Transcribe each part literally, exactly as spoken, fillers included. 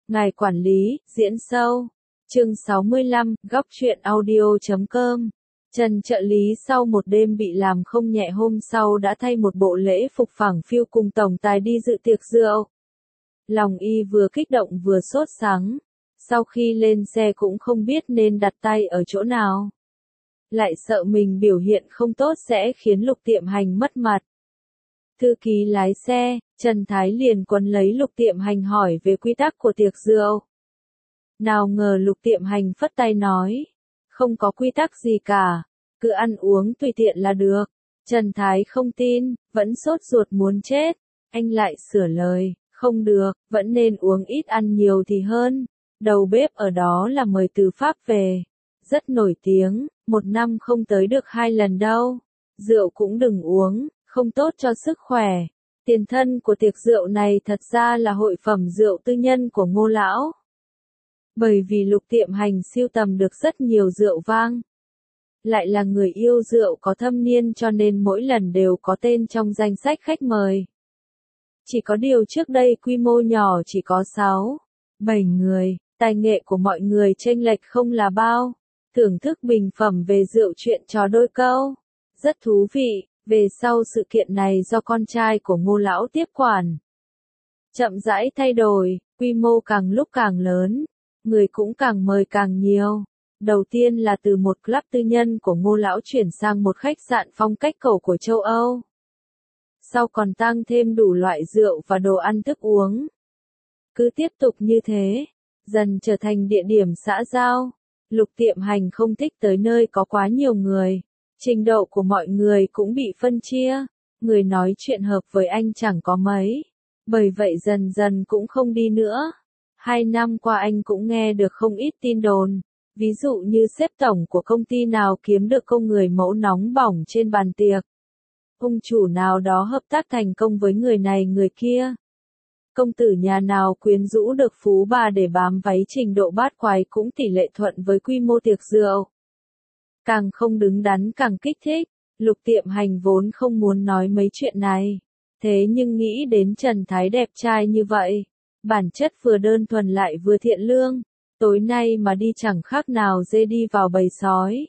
Ngài quản lý, diễn sâu. Chương sáu mươi lăm, góc truyện audio chấm com. Trần trợ lý sau một đêm bị làm không nhẹ hôm sau đã thay một bộ lễ phục phẳng phiu cùng tổng tài đi dự tiệc rượu. Lòng y vừa kích động vừa sốt sắng. Sau khi lên xe cũng không biết nên đặt tay ở chỗ nào. Lại sợ mình biểu hiện không tốt sẽ khiến Lục Tiệm Hành mất mặt. Thư ký lái xe, Trần Thái liền quấn lấy Lục Tiệm Hành hỏi về quy tắc của tiệc rượu. Nào ngờ Lục Tiệm Hành phất tay nói, không có quy tắc gì cả, cứ ăn uống tùy tiện là được. Trần Thái không tin, vẫn sốt ruột muốn chết, anh lại sửa lời, không được, vẫn nên uống ít ăn nhiều thì hơn. Đầu bếp ở đó là mời từ Pháp về, rất nổi tiếng, một năm không tới được hai lần đâu. Rượu cũng đừng uống, không tốt cho sức khỏe. Tiền thân của tiệc rượu này thật ra là hội phẩm rượu tư nhân của Ngô Lão. Bởi vì Lục Tiệm Hành sưu tầm được rất nhiều rượu vang. Lại là người yêu rượu có thâm niên cho nên mỗi lần đều có tên trong danh sách khách mời. Chỉ có điều trước đây quy mô nhỏ chỉ có sáu, bảy người, tài nghệ của mọi người chênh lệch không là bao. Thưởng thức bình phẩm về rượu chuyện trò đôi câu. Rất thú vị, về sau sự kiện này do con trai của Ngô Lão tiếp quản. Chậm rãi thay đổi, quy mô càng lúc càng lớn, người cũng càng mời càng nhiều. Đầu tiên là từ một club tư nhân của Ngô Lão chuyển sang một khách sạn phong cách cổ của châu Âu. Sau còn tăng thêm đủ loại rượu và đồ ăn thức uống. Cứ tiếp tục như thế, dần trở thành địa điểm xã giao. Lục Tiệm Hành không thích tới nơi có quá nhiều người. Trình độ của mọi người cũng bị phân chia. Người nói chuyện hợp với anh chẳng có mấy. Bởi vậy dần dần cũng không đi nữa. Hai năm qua anh cũng nghe được không ít tin đồn. Ví dụ như sếp tổng của công ty nào kiếm được công người mẫu nóng bỏng trên bàn tiệc. Ông chủ nào đó hợp tác thành công với người này người kia. Công tử nhà nào quyến rũ được phú bà để bám váy trình độ bát quái cũng tỷ lệ thuận với quy mô tiệc rượu. Càng không đứng đắn càng kích thích, Lục Tiệm Hành vốn không muốn nói mấy chuyện này. Thế nhưng nghĩ đến Trần Thái đẹp trai như vậy, bản chất vừa đơn thuần lại vừa thiện lương, tối nay mà đi chẳng khác nào dê đi vào bầy sói.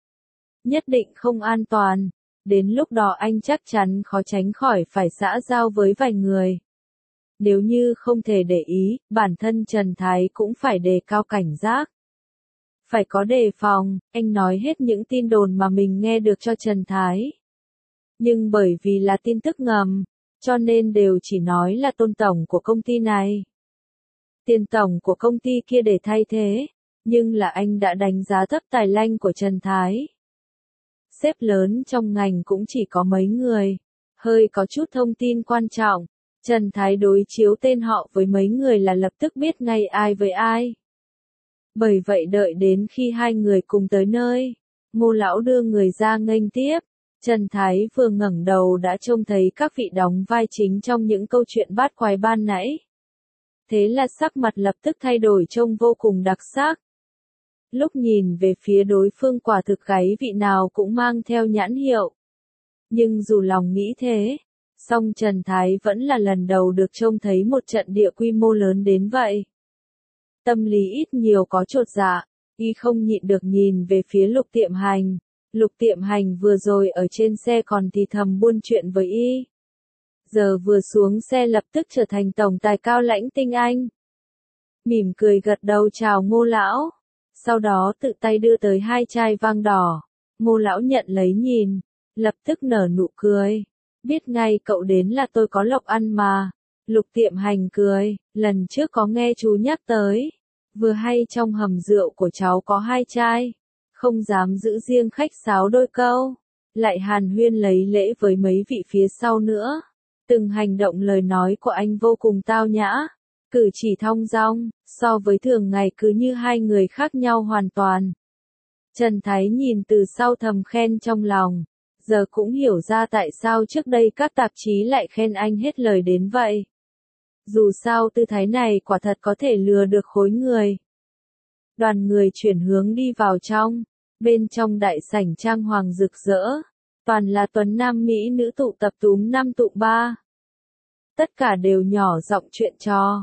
Nhất định không an toàn, đến lúc đó anh chắc chắn khó tránh khỏi phải xã giao với vài người. Nếu như không thể để ý, bản thân Trần Thái cũng phải đề cao cảnh giác. Phải có đề phòng, anh nói hết những tin đồn mà mình nghe được cho Trần Thái. Nhưng bởi vì là tin tức ngầm, cho nên đều chỉ nói là tôn tổng của công ty này. Tiền tổng của công ty kia để thay thế, nhưng là anh đã đánh giá thấp tài lanh của Trần Thái. Sếp lớn trong ngành cũng chỉ có mấy người, hơi có chút thông tin quan trọng. Trần Thái đối chiếu tên họ với mấy người là lập tức biết ngay ai với ai. Bởi vậy đợi đến khi hai người cùng tới nơi, Ngô Lão đưa người ra nghênh tiếp, Trần Thái vừa ngẩng đầu đã trông thấy các vị đóng vai chính trong những câu chuyện bát quái ban nãy. Thế là sắc mặt lập tức thay đổi trông vô cùng đặc sắc. Lúc nhìn về phía đối phương quả thực gáy vị nào cũng mang theo nhãn hiệu. Nhưng dù lòng nghĩ thế, song Trần Thái vẫn là lần đầu được trông thấy một trận địa quy mô lớn đến vậy. Tâm lý ít nhiều có chột dạ, y không nhịn được nhìn về phía Lục Tiệm Hành. Lục Tiệm Hành vừa rồi ở trên xe còn thì thầm buôn chuyện với y. Giờ vừa xuống xe lập tức trở thành tổng tài cao lãnh tinh anh. Mỉm cười gật đầu chào Ngô Lão, sau đó tự tay đưa tới hai chai vang đỏ. Ngô Lão nhận lấy nhìn, lập tức nở nụ cười. Biết ngay cậu đến là tôi có lộc ăn mà. Lục Tiệm Hành cười, lần trước có nghe chú nhắc tới. Vừa hay trong hầm rượu của cháu có hai chai. Không dám giữ riêng khách sáo đôi câu. Lại hàn huyên lấy lễ với mấy vị phía sau nữa. Từng hành động lời nói của anh vô cùng tao nhã. Cử chỉ thong dong, so với thường ngày cứ như hai người khác nhau hoàn toàn. Trần Thái nhìn từ sau thầm khen trong lòng. Giờ cũng hiểu ra tại sao trước đây các tạp chí lại khen anh hết lời đến vậy. Dù sao tư thái này quả thật có thể lừa được khối người. Đoàn người chuyển hướng đi vào trong. Bên trong đại sảnh trang hoàng rực rỡ. Toàn là tuấn nam mỹ nữ tụ tập túm năm tụ ba. Tất cả đều nhỏ giọng chuyện trò.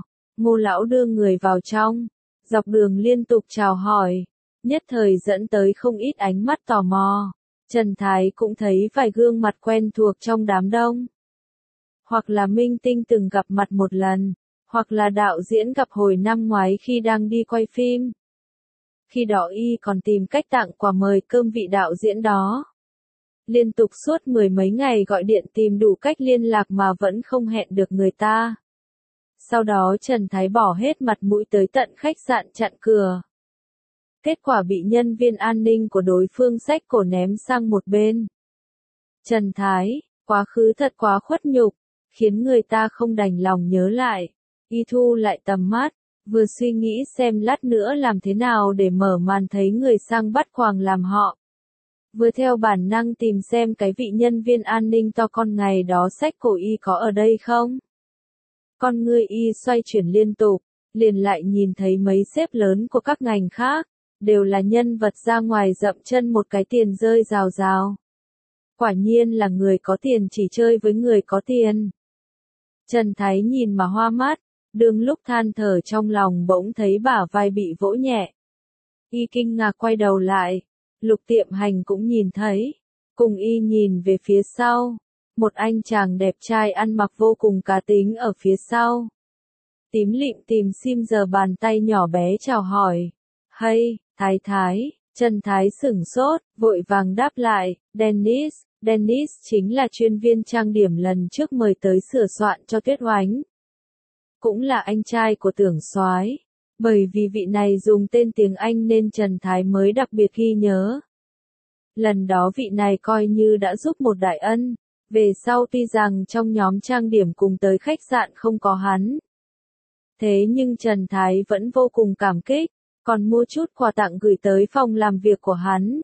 Ngô lão đưa người vào trong, dọc đường liên tục chào hỏi, nhất thời dẫn tới không ít ánh mắt tò mò. Trần Thái cũng thấy vài gương mặt quen thuộc trong đám đông. Hoặc là minh tinh từng gặp mặt một lần, hoặc là đạo diễn gặp hồi năm ngoái khi đang đi quay phim. Khi đó y còn tìm cách tặng quà mời cơm vị đạo diễn đó. Liên tục suốt mười mấy ngày gọi điện tìm đủ cách liên lạc mà vẫn không hẹn được người ta. Sau đó Trần Thái bỏ hết mặt mũi tới tận khách sạn chặn cửa. Kết quả bị nhân viên an ninh của đối phương xách cổ ném sang một bên. Trần Thái, quá khứ thật quá khuất nhục, khiến người ta không đành lòng nhớ lại. Y thu lại tầm mắt, vừa suy nghĩ xem lát nữa làm thế nào để mở màn thấy người sang bắt quàng làm họ. Vừa theo bản năng tìm xem cái vị nhân viên an ninh to con ngày đó xách cổ y có ở đây không. Con ngươi y xoay chuyển liên tục, liền lại nhìn thấy mấy sếp lớn của các ngành khác, đều là nhân vật ra ngoài dậm chân một cái tiền rơi rào rào. Quả nhiên là người có tiền chỉ chơi với người có tiền. Trần Thái nhìn mà hoa mắt, đương lúc than thở trong lòng bỗng thấy bả vai bị vỗ nhẹ. Y kinh ngạc quay đầu lại, Lục Tiệm Hành cũng nhìn thấy, cùng y nhìn về phía sau, một anh chàng đẹp trai ăn mặc vô cùng cá tính ở phía sau. Tím lịm tìm sim giờ bàn tay nhỏ bé chào hỏi, hay, Thái Thái, Trần Thái sửng sốt, vội vàng đáp lại, Dennis, Dennis chính là chuyên viên trang điểm lần trước mời tới sửa soạn cho Tuyết Oánh. Cũng là anh trai của Tưởng Soái. Bởi vì vị này dùng tên tiếng Anh nên Trần Thái mới đặc biệt ghi nhớ. Lần đó vị này coi như đã giúp một đại ân, về sau tuy rằng trong nhóm trang điểm cùng tới khách sạn không có hắn. Thế nhưng Trần Thái vẫn vô cùng cảm kích, còn mua chút quà tặng gửi tới phòng làm việc của hắn.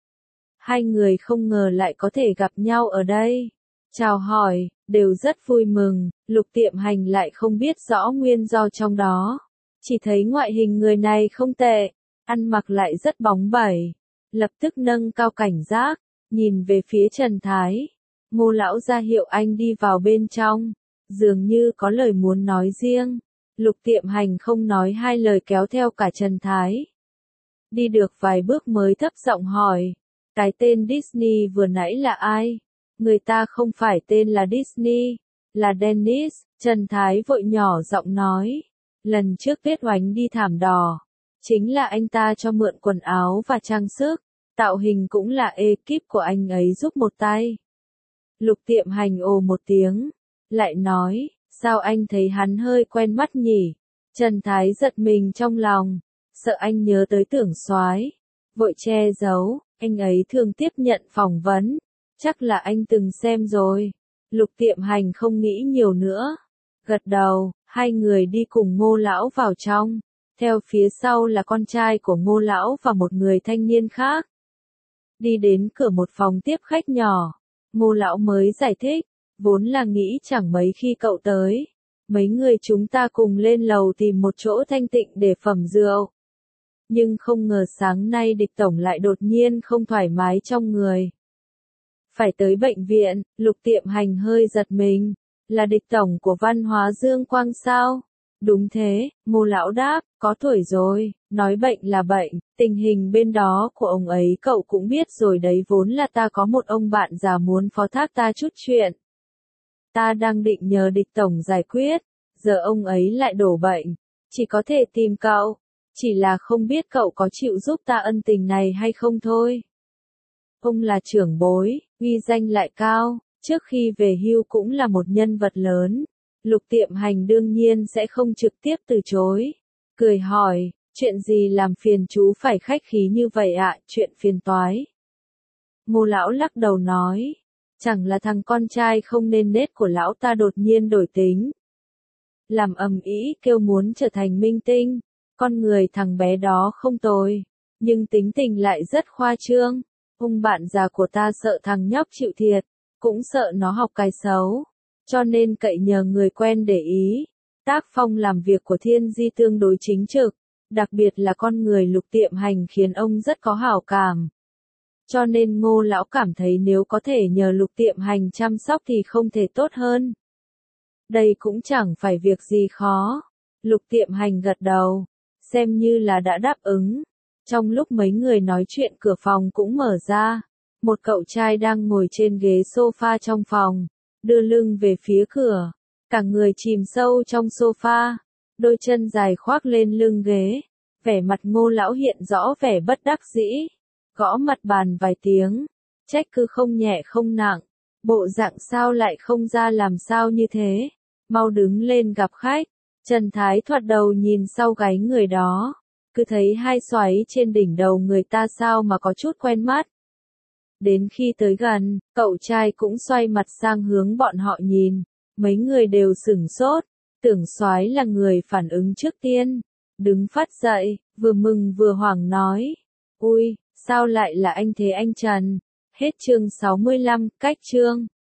Hai người không ngờ lại có thể gặp nhau ở đây. Chào hỏi, đều rất vui mừng, Lục Tiệm Hành lại không biết rõ nguyên do trong đó. Chỉ thấy ngoại hình người này không tệ, ăn mặc lại rất bóng bẩy. Lập tức nâng cao cảnh giác, nhìn về phía Trần Thái. Ngô lão ra hiệu anh đi vào bên trong, dường như có lời muốn nói riêng. Lục Tiệm Hành không nói hai lời kéo theo cả Trần Thái. Đi được vài bước mới thấp giọng hỏi, cái tên Disney vừa nãy là ai? Người ta không phải tên là Disney, là Dennis. Trần Thái vội nhỏ giọng nói, lần trước Tuyết Oánh đi thảm đỏ, chính là anh ta cho mượn quần áo và trang sức, tạo hình cũng là ekip của anh ấy giúp một tay. Lục Tiệm Hành ồ một tiếng, lại nói, sao anh thấy hắn hơi quen mắt nhỉ? Trần Thái giật mình trong lòng, sợ anh nhớ tới Tưởng Soái, vội che giấu, anh ấy thường tiếp nhận phỏng vấn, chắc là anh từng xem rồi. Lục Tiệm Hành không nghĩ nhiều nữa, gật đầu, hai người đi cùng Ngô lão vào trong, theo phía sau là con trai của Ngô lão và một người thanh niên khác. Đi đến cửa một phòng tiếp khách nhỏ, Ngô lão mới giải thích, vốn là nghĩ chẳng mấy khi cậu tới, mấy người chúng ta cùng lên lầu tìm một chỗ thanh tịnh để phẩm rượu. Nhưng không ngờ sáng nay Địch tổng lại đột nhiên không thoải mái trong người. Phải tới bệnh viện, Lục Tiệm Hành hơi giật mình, là Địch tổng của Văn hóa Dương Quang sao? Đúng thế, Ngô lão đáp, có tuổi rồi, nói bệnh là bệnh, tình hình bên đó của ông ấy cậu cũng biết rồi đấy, vốn là ta có một ông bạn già muốn phó thác ta chút chuyện. Ta đang định nhờ Địch tổng giải quyết, giờ ông ấy lại đổ bệnh, chỉ có thể tìm cậu, chỉ là không biết cậu có chịu giúp ta ân tình này hay không thôi. Ông là trưởng bối, uy danh lại cao, trước khi về hưu cũng là một nhân vật lớn. Lục Tiệm Hành đương nhiên sẽ không trực tiếp từ chối. Cười hỏi, chuyện gì làm phiền chú phải khách khí như vậy ạ, chuyện phiền toái. Ngô lão lắc đầu nói, chẳng là thằng con trai không nên nết của lão ta đột nhiên đổi tính. Làm ầm ĩ kêu muốn trở thành minh tinh, con người thằng bé đó không tồi, nhưng tính tình lại rất khoa trương. Ông bạn già của ta sợ thằng nhóc chịu thiệt, cũng sợ nó học cái xấu, cho nên cậy nhờ người quen để ý. Tác phong làm việc của Thiên Di tương đối chính trực, đặc biệt là con người Lục Tiệm Hành khiến ông rất có hảo cảm. Cho nên Ngô lão cảm thấy nếu có thể nhờ Lục Tiệm Hành chăm sóc thì không thể tốt hơn. Đây cũng chẳng phải việc gì khó. Lục Tiệm Hành gật đầu, xem như là đã đáp ứng. Trong lúc mấy người nói chuyện cửa phòng cũng mở ra. Một cậu trai đang ngồi trên ghế sofa trong phòng, đưa lưng về phía cửa, cả người chìm sâu trong sofa, đôi chân dài khoác lên lưng ghế, vẻ mặt Ngô lão hiện rõ vẻ bất đắc dĩ, gõ mặt bàn vài tiếng, trách cứ không nhẹ không nặng, bộ dạng sao lại không ra làm sao như thế, mau đứng lên gặp khách. Trần Thái thoạt đầu nhìn sau gáy người đó, cứ thấy hai xoáy trên đỉnh đầu người ta sao mà có chút quen mắt. Đến khi tới gần, cậu trai cũng xoay mặt sang hướng bọn họ nhìn, mấy người đều sửng sốt, tưởng soái là người phản ứng trước tiên, đứng phát dậy, vừa mừng vừa hoảng nói, ui, sao lại là anh thế anh Trần, hết chương sáu mươi lăm, cách chương.